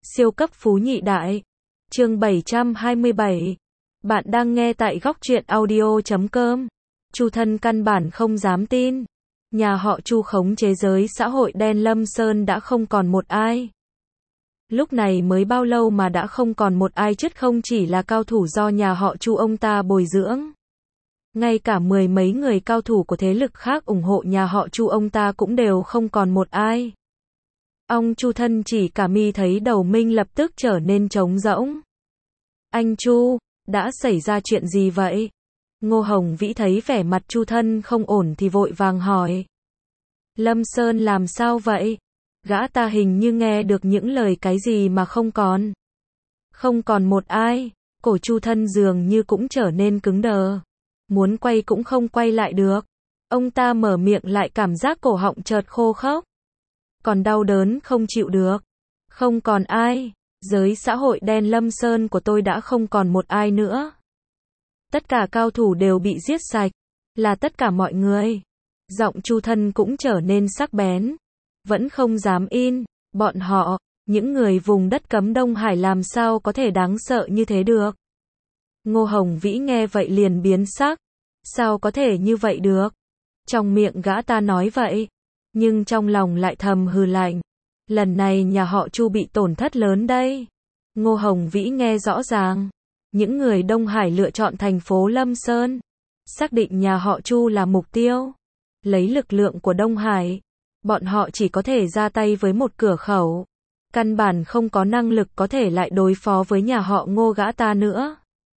Siêu cấp phú nhị đại. Chương 727. Bạn đang nghe tại góc truyện audio.com. Chu Thân căn bản không dám tin. Nhà họ Chu khống chế giới xã hội đen Lâm Sơn đã không còn một ai. Lúc này mới bao lâu mà đã không còn một ai, chứ không chỉ là cao thủ do nhà họ Chu ông ta bồi dưỡng. Ngay cả mười mấy người cao thủ của thế lực khác ủng hộ nhà họ Chu ông ta cũng đều không còn một ai. Ông Chu Thân chỉ cả mi thấy đầu mình lập tức trở nên trống rỗng. Anh Chu, đã xảy ra chuyện gì vậy? Ngô Hồng Vĩ thấy vẻ mặt Chu Thân không ổn thì vội vàng hỏi. Lâm Sơn làm sao vậy? Gã ta hình như nghe được những lời cái gì mà không còn. Không còn một ai, cổ Chu Thân dường như cũng trở nên cứng đờ. Muốn quay cũng không quay lại được. Ông ta mở miệng lại cảm giác cổ họng chợt khô khốc. Còn đau đớn không chịu được. Không còn ai, giới xã hội đen Lâm Sơn của tôi đã không còn một ai nữa. Tất cả cao thủ đều bị giết sạch, là tất cả mọi người. Giọng Chu Thân cũng trở nên sắc bén. Vẫn không dám in, bọn họ, những người vùng đất cấm Đông Hải làm sao có thể đáng sợ như thế được. Ngô Hồng Vĩ nghe vậy liền biến sắc. Sao có thể như vậy được? Trong miệng gã ta nói vậy, nhưng trong lòng lại thầm hừ lạnh. Lần này nhà họ Chu bị tổn thất lớn đây. Ngô Hồng Vĩ nghe rõ ràng. Những người Đông Hải lựa chọn thành phố Lâm Sơn. Xác định nhà họ Chu là mục tiêu. Lấy lực lượng của Đông Hải, bọn họ chỉ có thể ra tay với một cửa khẩu. Căn bản không có năng lực có thể lại đối phó với nhà họ Ngô gã ta nữa.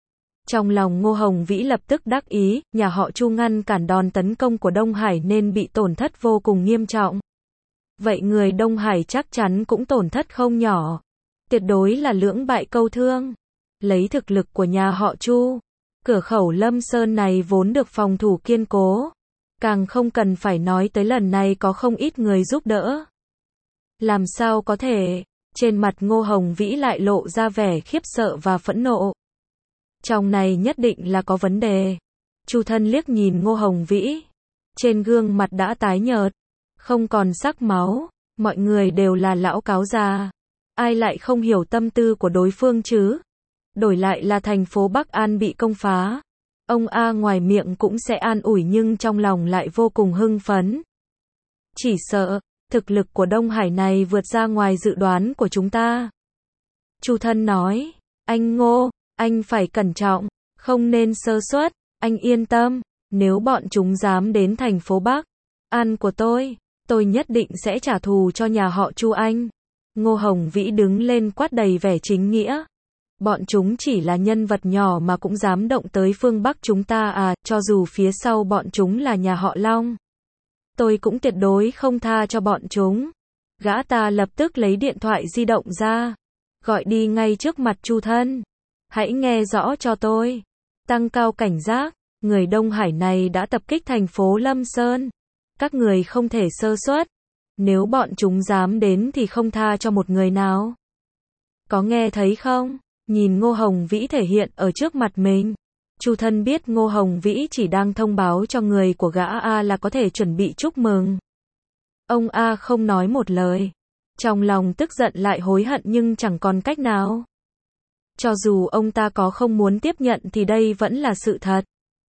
Trong lòng Ngô Hồng Vĩ lập tức đắc ý, nhà họ Chu ngăn cản đòn tấn công của Đông Hải nên bị tổn thất vô cùng nghiêm trọng. Vậy người Đông Hải chắc chắn cũng tổn thất không nhỏ. Tuyệt đối là lưỡng bại câu thương. Lấy thực lực của nhà họ Chu, cửa khẩu Lâm Sơn này vốn được phòng thủ kiên cố. Càng không cần phải nói tới lần này có không ít người giúp đỡ. Làm sao có thể? Trên mặt Ngô Hồng Vĩ lại lộ ra vẻ khiếp sợ và phẫn nộ. Trong này nhất định là có vấn đề. Chu Thân liếc nhìn Ngô Hồng Vĩ. Trên gương mặt đã tái nhợt, không còn sắc máu. Mọi người đều là lão cáo già. Ai lại không hiểu tâm tư của đối phương chứ? Đổi lại là thành phố Bắc An bị công phá. Ông A ngoài miệng cũng sẽ an ủi nhưng trong lòng lại vô cùng hưng phấn. Chỉ sợ, thực lực của Đông Hải này vượt ra ngoài dự đoán của chúng ta. Chu Thân nói, anh Ngô, anh phải cẩn trọng, không nên sơ suất, anh yên tâm, nếu bọn chúng dám đến thành phố Bắc An của tôi nhất định sẽ trả thù cho nhà họ Chu anh. Ngô Hồng Vĩ đứng lên quát đầy vẻ chính nghĩa. Bọn chúng chỉ là nhân vật nhỏ mà cũng dám động tới phương Bắc chúng ta à, cho dù phía sau bọn chúng là nhà họ Long. Tôi cũng tuyệt đối không tha cho bọn chúng. Gã ta lập tức lấy điện thoại di động ra, gọi đi ngay trước mặt Chu Thân. Hãy nghe rõ cho tôi. Tăng cao cảnh giác, người Đông Hải này đã tập kích thành phố Lâm Sơn. Các người không thể sơ suất. Nếu bọn chúng dám đến thì không tha cho một người nào. Có nghe thấy không? Nhìn Ngô Hồng Vĩ thể hiện ở trước mặt mình. Chu Thân biết Ngô Hồng Vĩ chỉ đang thông báo cho người của gã A là có thể chuẩn bị chúc mừng. Ông A không nói một lời. Trong lòng tức giận lại hối hận nhưng chẳng còn cách nào. Cho dù ông ta có không muốn tiếp nhận thì đây vẫn là sự thật.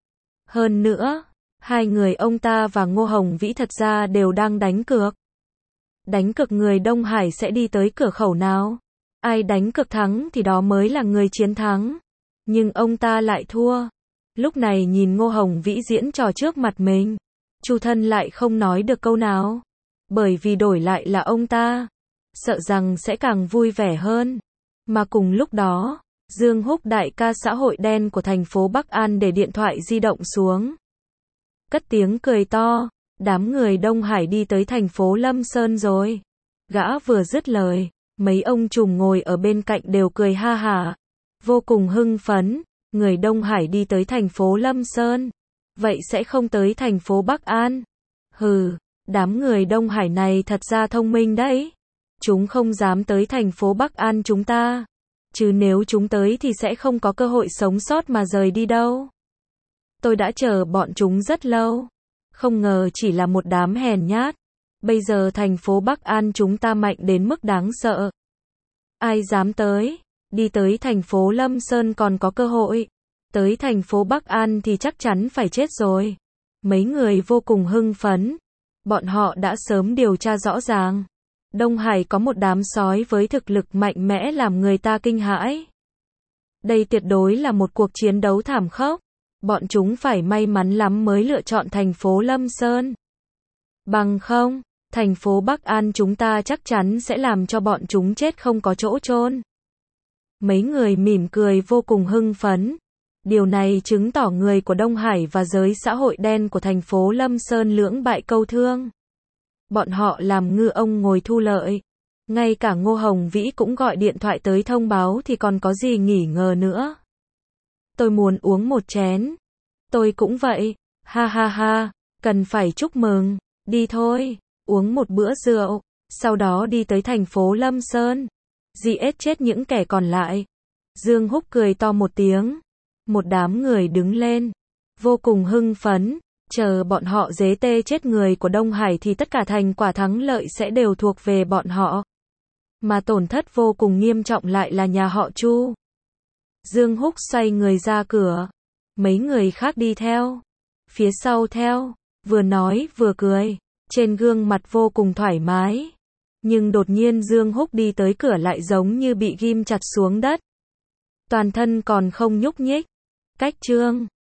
Hơn nữa, hai người ông ta và Ngô Hồng Vĩ thật ra đều đang đánh cược. Đánh cược người Đông Hải sẽ đi tới cửa khẩu nào. Ai đánh cược thắng thì đó mới là người chiến thắng. Nhưng ông ta lại thua. Lúc này nhìn Ngô Hồng Vĩ diễn trò trước mặt mình, Chu Thân lại không nói được câu nào. Bởi vì đổi lại là ông ta, sợ rằng sẽ càng vui vẻ hơn. Mà cùng lúc đó, Dương Húc đại ca xã hội đen của thành phố Bắc An để điện thoại di động xuống. Cất tiếng cười to, đám người Đông Hải đi tới thành phố Lâm Sơn rồi. Gã vừa dứt lời, mấy ông trùm ngồi ở bên cạnh đều cười ha hả, vô cùng hưng phấn. Người Đông Hải đi tới thành phố Lâm Sơn, vậy sẽ không tới thành phố Bắc An. Hừ, đám người Đông Hải này thật ra thông minh đấy. Chúng không dám tới thành phố Bắc An chúng ta. Chứ nếu chúng tới thì sẽ không có cơ hội sống sót mà rời đi đâu. Tôi đã chờ bọn chúng rất lâu. Không ngờ chỉ là một đám hèn nhát. Bây giờ thành phố Bắc An chúng ta mạnh đến mức đáng sợ. Ai dám tới? Đi tới thành phố Lâm Sơn còn có cơ hội. Tới thành phố Bắc An thì chắc chắn phải chết rồi. Mấy người vô cùng hưng phấn. Bọn họ đã sớm điều tra rõ ràng. Đông Hải có một đám sói với thực lực mạnh mẽ làm người ta kinh hãi. Đây tuyệt đối là một cuộc chiến đấu thảm khốc. Bọn chúng phải may mắn lắm mới lựa chọn thành phố Lâm Sơn. Bằng không, thành phố Bắc An chúng ta chắc chắn sẽ làm cho bọn chúng chết không có chỗ chôn. Mấy người mỉm cười vô cùng hưng phấn. Điều này chứng tỏ người của Đông Hải và giới xã hội đen của thành phố Lâm Sơn lưỡng bại câu thương. Bọn họ làm ngư ông ngồi thu lợi. Ngay cả Ngô Hồng Vĩ cũng gọi điện thoại tới thông báo thì còn có gì nghỉ ngờ nữa. Tôi muốn uống một chén. Tôi cũng vậy. Ha ha ha, cần phải chúc mừng. Đi thôi, uống một bữa rượu, sau đó đi tới thành phố Lâm Sơn. Giết chết những kẻ còn lại. Dương Húc cười to một tiếng. Một đám người đứng lên, vô cùng hưng phấn. Chờ bọn họ giết chết người của Đông Hải thì tất cả thành quả thắng lợi sẽ đều thuộc về bọn họ. Mà tổn thất vô cùng nghiêm trọng lại là nhà họ Chu. Dương Húc xoay người ra cửa. Mấy người khác đi theo. Phía sau theo. Vừa nói vừa cười. Trên gương mặt vô cùng thoải mái. Nhưng đột nhiên Dương Húc đi tới cửa lại giống như bị ghim chặt xuống đất. Toàn thân còn không nhúc nhích. Cách chương